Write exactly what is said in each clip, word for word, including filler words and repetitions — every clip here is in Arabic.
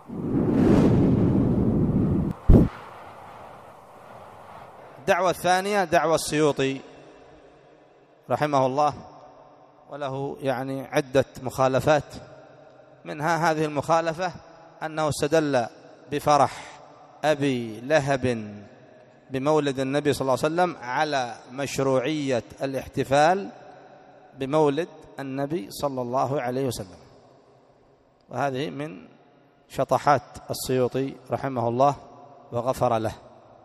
الدعوة الثانية دعوة السيوطي رحمه الله، وله يعني عدة مخالفات، منها هذه المخالفة أنه استدل بفرح أبي لهب بمولد النبي صلى الله عليه وسلم على مشروعية الاحتفال بمولد النبي صلى الله عليه وسلم، وهذه من شطحات السيوطي رحمه الله وغفر له.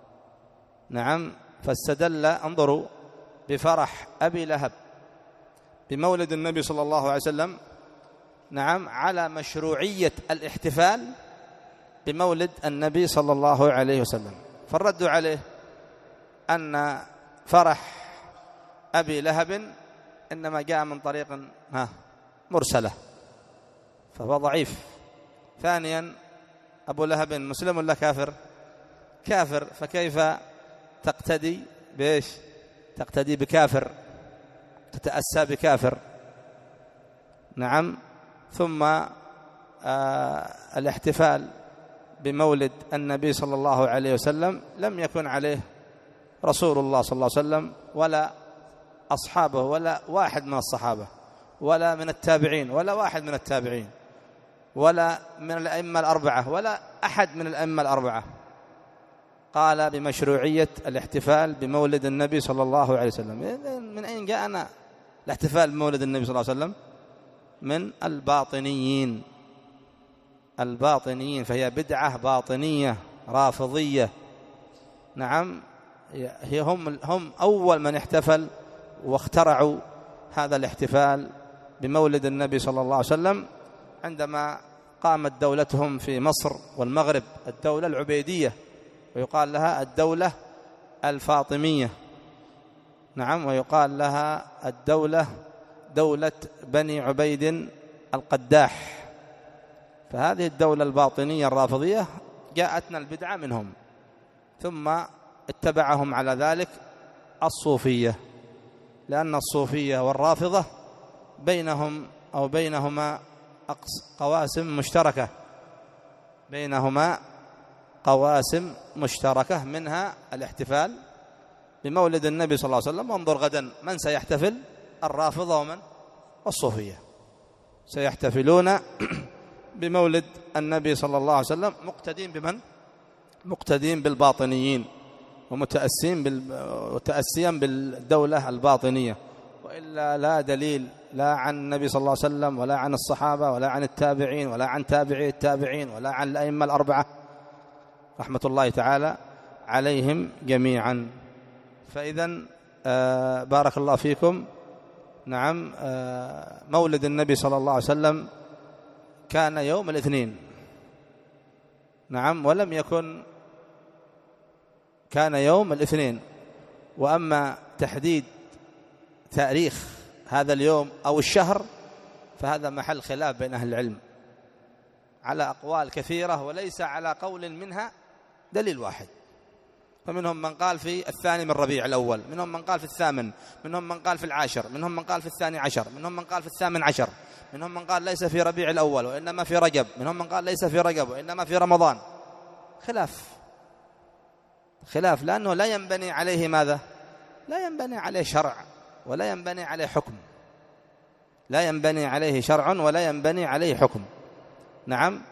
نعم، فاستدل، انظروا، بفرح أبي لهب بمولد النبي صلى الله عليه وسلم، نعم، على مشروعية الاحتفال بمولد النبي صلى الله عليه وسلم. فالرد عليه أن فرح أبي لهب إنما جاء من طريق ها مرسلة، فهو ضعيف. ثانيا، أبو لهب مسلم ولا كافر؟ كافر، فكيف تقتدي بإيش؟ تقتدي بكافر، تتأسى بكافر. نعم. ثم آه الاحتفال بمولد النبي صلى الله عليه وسلم لم يكن عليه رسول الله صلى الله عليه وسلم ولا أصحابه ولا واحد من الصحابة ولا من التابعين ولا واحد من التابعين ولا من الأئمة الأربعة ولا أحد من الأئمة الأربعة قال بمشروعية الاحتفال بمولد النبي صلى الله عليه وسلم. من أين جاءنا الاحتفال بمولد النبي صلى الله عليه وسلم؟ من الباطنيين. الباطنيين، فهي بدعة باطنية رافضية. نعم، هي هم هم أول من احتفل واخترعوا هذا الاحتفال بمولد النبي صلى الله عليه وسلم عندما قامت دولتهم في مصر والمغرب، الدولة العبيدية، ويقال لها الدولة الفاطمية. نعم، ويقال لها الدولة دولة بني عبيد القداح. فهذه الدولة الباطنية الرافضية جاءتنا البدعة منهم، ثم اتبعهم على ذلك الصوفية، لأن الصوفية والرافضة بينهم أو بينهما قواسم مشتركة، بينهما قواسم مشتركة، منها الاحتفال بمولد النبي صلى الله عليه وسلم. وانظر غدا من سيحتفل، الرافضة ومن؟ الصوفية سيحتفلون بمولد النبي صلى الله عليه وسلم، مقتدين بمن؟ مقتدين بالباطنيين ومتأسين وتأسيا بالدولة الباطنية، وإلا لا دليل لا عن النبي صلى الله عليه وسلم ولا عن الصحابة ولا عن التابعين ولا عن تابعي التابعين ولا عن الأئمة الأربعة رحمة الله تعالى عليهم جميعا. فإذن آه بارك الله فيكم. نعم، آه مولد النبي صلى الله عليه وسلم كان يوم الاثنين. نعم، ولم يكن كان يوم الاثنين. وأما تحديد تاريخ هذا اليوم أو الشهر فهذا محل خلاف بين أهل العلم على أقوال كثيرة، وليس على قول منها دليل واحد. فمنهم من قال في الثاني من ربيع الأول، منهم من قال في الثامن، منهم من قال في العاشر، منهم من قال في الثاني عشر، منهم من قال في الثامن عشر، منهم من قال ليس في ربيع الأول وإنما في رجب، منهم من قال ليس في رجب وإنما في رمضان. خلاف خلاف لأنه لا ينبني عليه ماذا؟ لا ينبني عليه شرع ولا ينبني عليه حكم، لا ينبني عليه شرع ولا ينبني عليه حكم. نعم،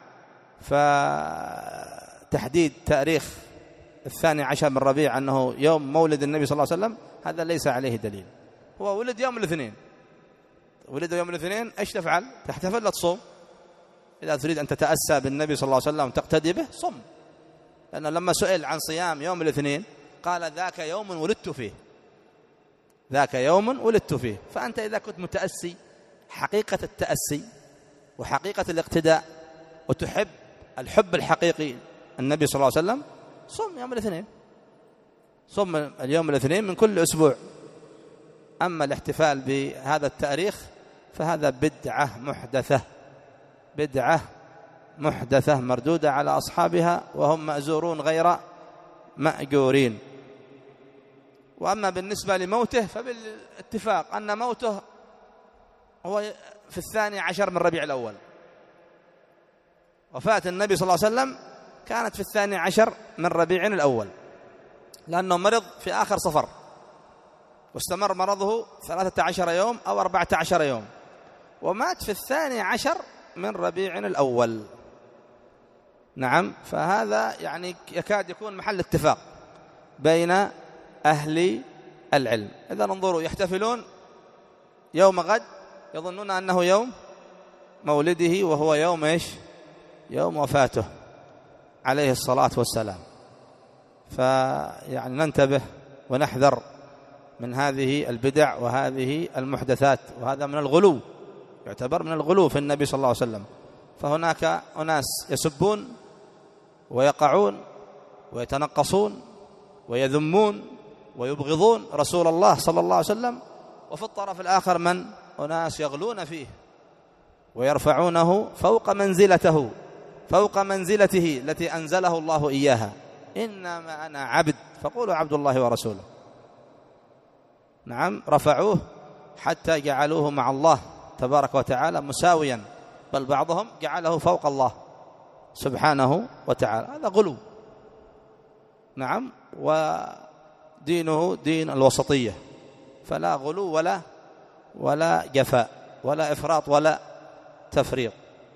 فتحديد تاريخ الثاني عشر من ربيع أنه يوم مولد النبي صلى الله عليه وسلم هذا ليس عليه دليل. هو ولد يوم الاثنين، ولد يوم الاثنين، ايش تفعل؟ تحتفل لا تصوم؟ إذا تريد أن تتأسى بالنبي صلى الله عليه وسلم تقتدي به صم، لأنه لما سئل عن صيام يوم الاثنين قال ذاك يوم ولدت فيه، ذاك يوم ولدت فيه. فأنت إذا كنت متأسي حقيقة التأسي وحقيقة الاقتداء وتحب الحب الحقيقي النبي صلى الله عليه وسلم صم يوم الاثنين، صم اليوم الاثنين من كل أسبوع. أما الاحتفال بهذا التاريخ فهذا بدعة محدثة، بدعة محدثة مردودة على أصحابها وهم مأزورون غير مأجورين. وأما بالنسبة لموته فبالاتفاق أن موته هو في الثاني عشر من ربيع الأول، وفاة النبي صلى الله عليه وسلم كانت في الثاني عشر من ربيع الأول، لأنه مرض في آخر صفر، واستمر مرضه ثلاثة عشر يوم أو أربعة عشر يوم، ومات في الثاني عشر من ربيع الأول. نعم، فهذا يعني يكاد يكون محل اتفاق بين أهل العلم. إذا انظروا، يحتفلون يوم غد يظنون أنه يوم مولده، وهو يوم إيش؟ يوم وفاته عليه الصلاة والسلام. فيعني ننتبه ونحذر من هذه البدع وهذه المحدثات، وهذا من الغلو، يعتبر من الغلو في النبي صلى الله عليه وسلم. فهناك أناس يسبون ويقعون ويتنقصون ويذمون ويبغضون رسول الله صلى الله عليه وسلم، وفي الطرف الآخر من أناس يغلون فيه ويرفعونه فوق منزلته فوق منزلته التي أنزله الله إياها. إنما أنا عبد فقولوا عبد الله ورسوله. نعم، رفعوه حتى جعلوه مع الله تبارك وتعالى مساويا، بل بعضهم جعله فوق الله سبحانه وتعالى. هذا غلو. نعم، ودينه دين الوسطية، فلا غلو ولا ولا جفاء ولا إفراط ولا تفريط.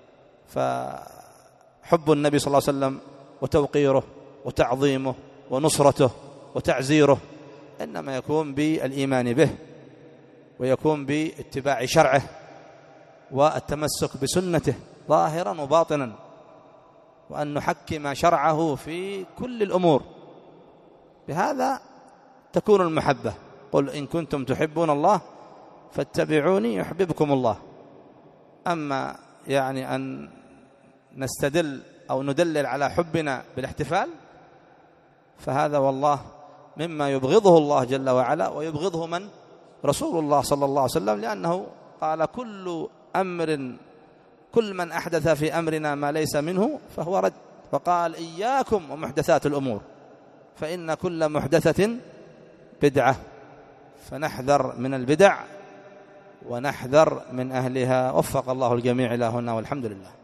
فحب النبي صلى الله عليه وسلم وتوقيره وتعظيمه ونصرته وتعزيره إنما يكون بالإيمان به، ويكون باتباع شرعه والتمسك بسنته ظاهرا وباطنا، وأن نحكم شرعه في كل الأمور. بهذا تكون المحبة. قل إن كنتم تحبون الله فاتبعوني يحببكم الله. أما يعني أن نستدل أو ندلل على حبنا بالاحتفال فهذا والله مما يبغضه الله جل وعلا، ويبغضه من؟ رسول الله صلى الله عليه وسلم، لأنه قال كل أمر كل من أحدث في أمرنا ما ليس منه فهو رد. فقال إياكم ومحدثات الأمور فإن كل محدثة بدعة. فنحذر من البدع ونحذر من أهلها. وفق الله الجميع إلى هنا، والحمد لله.